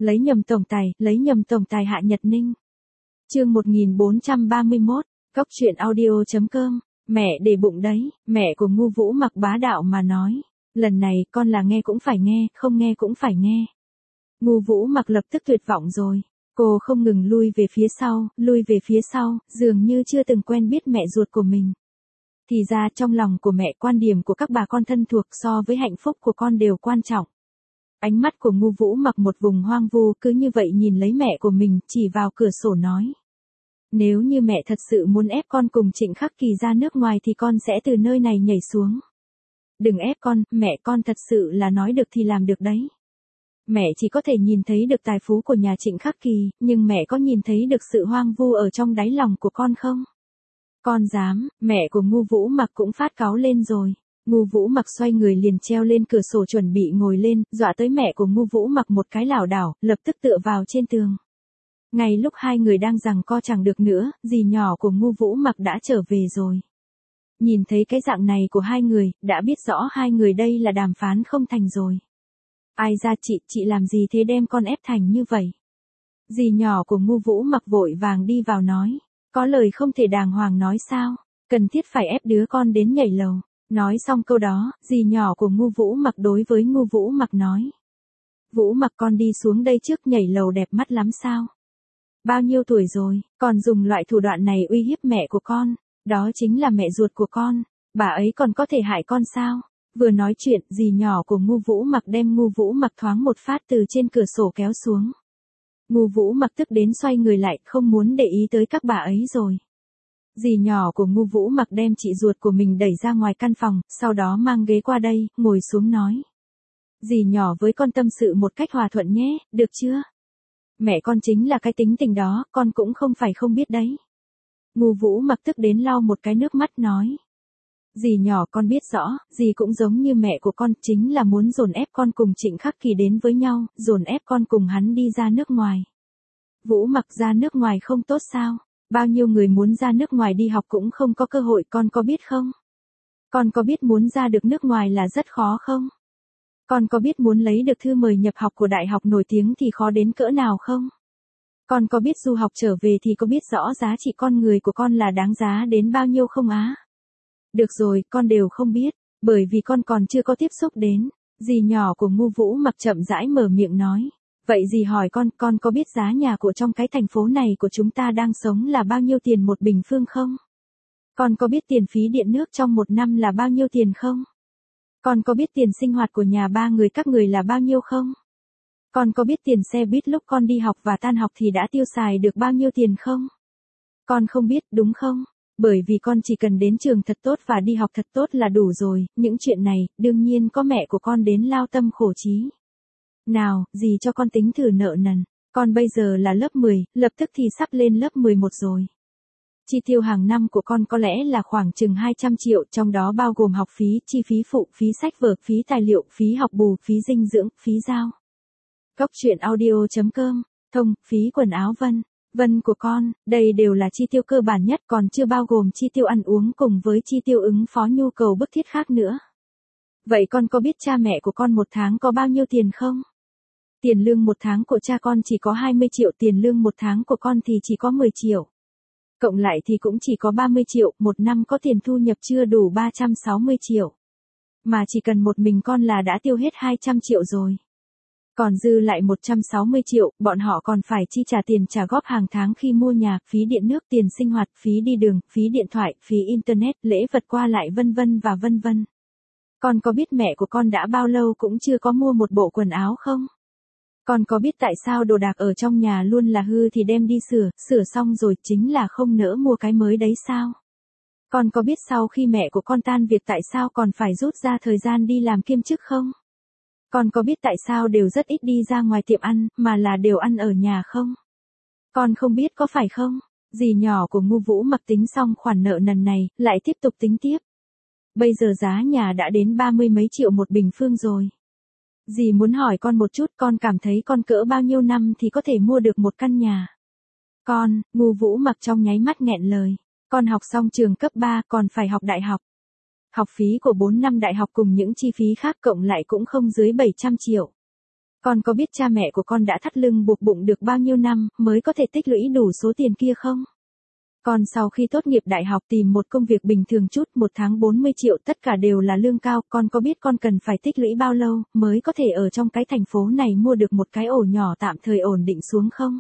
lấy nhầm tổng tài Hạ Nhật Ninh. Chương 1431, Cóc truyện audio.com. Mẹ để bụng đấy, mẹ của Ngu Vũ Mặc bá đạo mà nói. Lần này con là nghe cũng phải nghe, không nghe cũng phải nghe. Ngu Vũ Mặc lập tức tuyệt vọng rồi. Cô không ngừng lui về phía sau, dường như chưa từng quen biết mẹ ruột của mình. Thì ra trong lòng của mẹ, quan điểm của các bà con thân thuộc so với hạnh phúc của con đều quan trọng. Ánh mắt của Ngu Vũ Mặc một vùng hoang vu cứ như vậy nhìn lấy mẹ của mình, chỉ vào cửa sổ nói. Nếu như mẹ thật sự muốn ép con cùng Trịnh Khắc Kỳ ra nước ngoài thì con sẽ từ nơi này nhảy xuống. Đừng ép con, mẹ con thật sự là nói được thì làm được đấy. Mẹ chỉ có thể nhìn thấy được tài phú của nhà Trịnh Khắc Kỳ, nhưng mẹ có nhìn thấy được sự hoang vu ở trong đáy lòng của con không? Con dám, mẹ của Ngu Vũ Mặc cũng phát cáu lên rồi. Ngu Vũ Mặc xoay người liền treo lên cửa sổ chuẩn bị ngồi lên, dọa tới mẹ của Ngu Vũ Mặc một cái lảo đảo, lập tức tựa vào trên tường. Ngay lúc hai người đang giằng co chẳng được nữa, dì nhỏ của Ngu Vũ Mặc đã trở về rồi. Nhìn thấy cái dạng này của hai người, đã biết rõ hai người đây là đàm phán không thành rồi. Ai ra chị làm gì thế, đem con ép thành như vậy? Dì nhỏ của Ngu Vũ Mặc vội vàng đi vào nói. Có lời không thể đàng hoàng nói sao? Cần thiết phải ép đứa con đến nhảy lầu. Nói xong câu đó, dì nhỏ của Ngu Vũ Mặc đối với Ngu Vũ Mặc nói. Vũ Mặc, con đi xuống đây trước, nhảy lầu đẹp mắt lắm sao? Bao nhiêu tuổi rồi, còn dùng loại thủ đoạn này uy hiếp mẹ của con? Đó chính là mẹ ruột của con. Bà ấy còn có thể hại con sao? Vừa nói chuyện, dì nhỏ của Ngu Vũ Mặc đem Ngu Vũ Mặc thoáng một phát từ trên cửa sổ kéo xuống. Ngu Vũ Mặc tức đến xoay người lại, không muốn để ý tới các bà ấy rồi. Dì nhỏ của Ngu Vũ Mặc đem chị ruột của mình đẩy ra ngoài căn phòng, sau đó mang ghế qua đây, ngồi xuống nói. Dì nhỏ với con tâm sự một cách hòa thuận nhé, được chưa? Mẹ con chính là cái tính tình đó, con cũng không phải không biết đấy. Ngu Vũ Mặc tức đến lau một cái nước mắt nói. Dì nhỏ, con biết rõ, dì cũng giống như mẹ của con, chính là muốn dồn ép con cùng Trịnh Khắc Kỳ đến với nhau, dồn ép con cùng hắn đi ra nước ngoài. Vũ Mặc, ra nước ngoài không tốt sao? Bao nhiêu người muốn ra nước ngoài đi học cũng không có cơ hội, con có biết không? Con có biết muốn ra được nước ngoài là rất khó không? Con có biết muốn lấy được thư mời nhập học của đại học nổi tiếng thì khó đến cỡ nào không? Con có biết du học trở về thì có biết rõ giá trị con người của con là đáng giá đến bao nhiêu không á? Được rồi, con đều không biết, bởi vì con còn chưa có tiếp xúc đến. Dì nhỏ của Ngu Vũ Mặc chậm rãi mở miệng nói. Vậy dì hỏi con có biết giá nhà của trong cái thành phố này của chúng ta đang sống là bao nhiêu tiền một bình phương không? Con có biết tiền phí điện nước trong một năm là bao nhiêu tiền không? Con có biết tiền sinh hoạt của nhà ba người các người là bao nhiêu không? Con có biết tiền xe buýt lúc con đi học và tan học thì đã tiêu xài được bao nhiêu tiền không? Con không biết, đúng không? Bởi vì con chỉ cần đến trường thật tốt và đi học thật tốt là đủ rồi, những chuyện này, đương nhiên có mẹ của con đến lao tâm khổ trí. Nào, dì cho con tính thử nợ nần, con bây giờ là lớp 10, lập tức thì sắp lên lớp 11 rồi. Chi tiêu hàng năm của con có lẽ là khoảng chừng 200 triệu, trong đó bao gồm học phí, chi phí phụ, phí sách vở, phí tài liệu, phí học bù, phí dinh dưỡng, phí giao. Cóc truyện audio.com, thông, phí quần áo vân của con, đây đều là chi tiêu cơ bản nhất, còn chưa bao gồm chi tiêu ăn uống cùng với chi tiêu ứng phó nhu cầu bức thiết khác nữa. Vậy con có biết cha mẹ của con một tháng có bao nhiêu tiền không? Tiền lương một tháng của cha con chỉ có 20 triệu, tiền lương một tháng của con thì chỉ có 10 triệu. Cộng lại thì cũng chỉ có 30 triệu, một năm có tiền thu nhập chưa đủ 360 triệu. Mà chỉ cần một mình con là đã tiêu hết 200 triệu rồi. Còn dư lại 160 triệu, bọn họ còn phải chi trả tiền trả góp hàng tháng khi mua nhà, phí điện nước, tiền sinh hoạt, phí đi đường, phí điện thoại, phí internet, lễ vật qua lại vân vân. Con có biết mẹ của con đã bao lâu cũng chưa có mua một bộ quần áo không? Con có biết tại sao đồ đạc ở trong nhà luôn là hư thì đem đi sửa xong rồi chính là không nỡ mua cái mới đấy sao? Con có biết sau khi mẹ của con tan việc tại sao còn phải rút ra thời gian đi làm kiêm chức không? Con có biết tại sao đều rất ít đi ra ngoài tiệm ăn, mà là đều ăn ở nhà không? Con không biết có phải không? Dì nhỏ của Ngu Vũ Mặc tính xong khoản nợ nần này, lại tiếp tục tính tiếp. Bây giờ giá nhà đã đến 30 mấy triệu một bình phương rồi. Dì muốn hỏi con một chút, con cảm thấy con cỡ bao nhiêu năm thì có thể mua được một căn nhà? Con, Ngu Vũ Mặc trong nháy mắt nghẹn lời. Con học xong trường cấp 3, còn phải học đại học. Học phí của 4 năm đại học cùng những chi phí khác cộng lại cũng không dưới 700 triệu. Con có biết cha mẹ của con đã thắt lưng buộc bụng được bao nhiêu năm mới có thể tích lũy đủ số tiền kia không? Con sau khi tốt nghiệp đại học tìm một công việc bình thường chút, 1 tháng 40 triệu tất cả đều là lương cao, con có biết con cần phải tích lũy bao lâu mới có thể ở trong cái thành phố này mua được một cái ổ nhỏ tạm thời ổn định xuống không?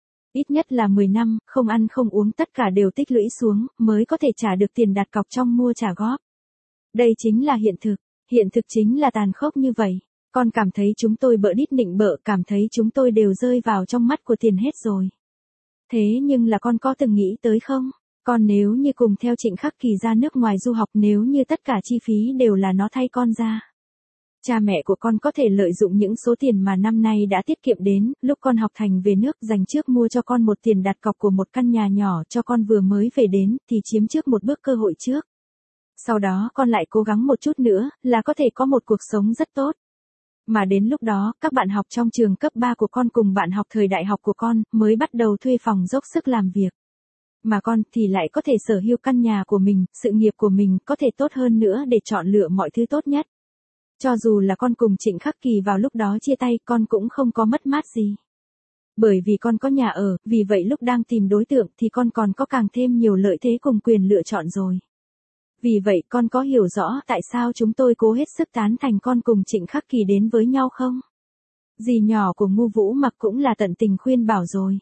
Ít nhất là 10 năm, không ăn không uống tất cả đều tích lũy xuống, mới có thể trả được tiền đặt cọc trong mua trả góp. Đây chính là hiện thực chính là tàn khốc như vậy. Con cảm thấy chúng tôi bợ đít nịnh bợ, cảm thấy chúng tôi đều rơi vào trong mắt của tiền hết rồi. Thế nhưng là con có từng nghĩ tới không? Con nếu như cùng theo Trịnh Khắc Kỳ ra nước ngoài du học, nếu như tất cả chi phí đều là nó thay con ra. Cha mẹ của con có thể lợi dụng những số tiền mà năm nay đã tiết kiệm đến, lúc con học thành về nước dành trước mua cho con một tiền đặt cọc của một căn nhà nhỏ cho con vừa mới về đến, thì chiếm trước một bước cơ hội trước. Sau đó con lại cố gắng một chút nữa, là có thể có một cuộc sống rất tốt. Mà đến lúc đó, các bạn học trong trường cấp 3 của con cùng bạn học thời đại học của con, mới bắt đầu thuê phòng dốc sức làm việc. Mà con thì lại có thể sở hữu căn nhà của mình, sự nghiệp của mình, có thể tốt hơn nữa để chọn lựa mọi thứ tốt nhất. Cho dù là con cùng Trịnh Khắc Kỳ vào lúc đó chia tay, con cũng không có mất mát gì. Bởi vì con có nhà ở, vì vậy lúc đang tìm đối tượng thì con còn có càng thêm nhiều lợi thế cùng quyền lựa chọn rồi. Vì vậy con có hiểu rõ tại sao chúng tôi cố hết sức tán thành con cùng Trịnh Khắc Kỳ đến với nhau không? Dì nhỏ của Ngu Vũ Mặc cũng là tận tình khuyên bảo rồi.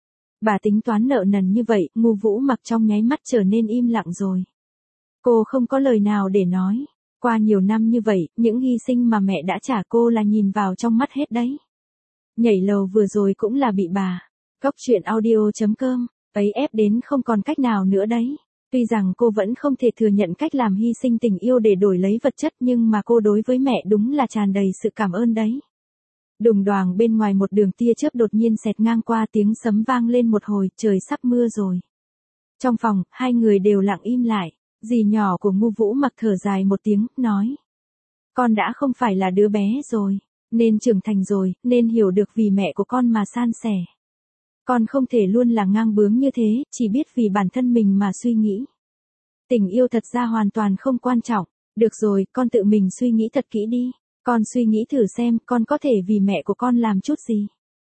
Bà tính toán nợ nần như vậy, Ngu Vũ Mặc trong nháy mắt trở nên im lặng rồi. Cô không có lời nào để nói. Qua nhiều năm như vậy, những hy sinh mà mẹ đã trả cô là nhìn vào trong mắt hết đấy. Nhảy lầu vừa rồi cũng là bị bà Cóc Truyện Audio.com ấy ép đến không còn cách nào nữa đấy. Tuy rằng cô vẫn không thể thừa nhận cách làm hy sinh tình yêu để đổi lấy vật chất, nhưng mà cô đối với mẹ đúng là tràn đầy sự cảm ơn đấy. Đùng đoàng bên ngoài một đường tia chớp đột nhiên xẹt ngang qua, tiếng sấm vang lên một hồi, trời sắp mưa rồi. Trong phòng, hai người đều lặng im lại. Dì nhỏ của Ngu Vũ Mặc thở dài một tiếng, nói. Con đã không phải là đứa bé rồi, nên trưởng thành rồi, nên hiểu được vì mẹ của con mà san sẻ. Con không thể luôn là ngang bướng như thế, chỉ biết vì bản thân mình mà suy nghĩ. Tình yêu thật ra hoàn toàn không quan trọng. Được rồi, con tự mình suy nghĩ thật kỹ đi. Con suy nghĩ thử xem, con có thể vì mẹ của con làm chút gì.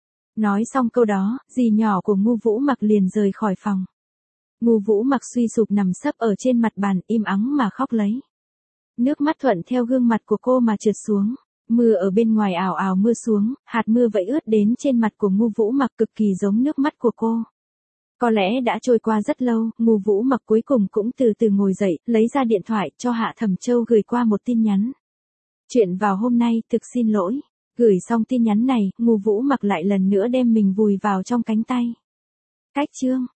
Nói xong câu đó, dì nhỏ của Ngu Vũ Mặc liền rời khỏi phòng. Ngu Vũ Mặc suy sụp nằm sấp ở trên mặt bàn, im ắng mà khóc lấy. Nước mắt thuận theo gương mặt của cô mà trượt xuống. Mưa ở bên ngoài ào ào mưa xuống, hạt mưa vẫy ướt đến trên mặt của Ngu Vũ Mặc cực kỳ giống nước mắt của cô. Có lẽ đã trôi qua rất lâu, Ngu Vũ Mặc cuối cùng cũng từ từ ngồi dậy, lấy ra điện thoại cho Hạ Thẩm Châu gửi qua một tin nhắn. Chuyện vào hôm nay, thực xin lỗi. Gửi xong tin nhắn này, Ngu Vũ Mặc lại lần nữa đem mình vùi vào trong cánh tay. Cách chương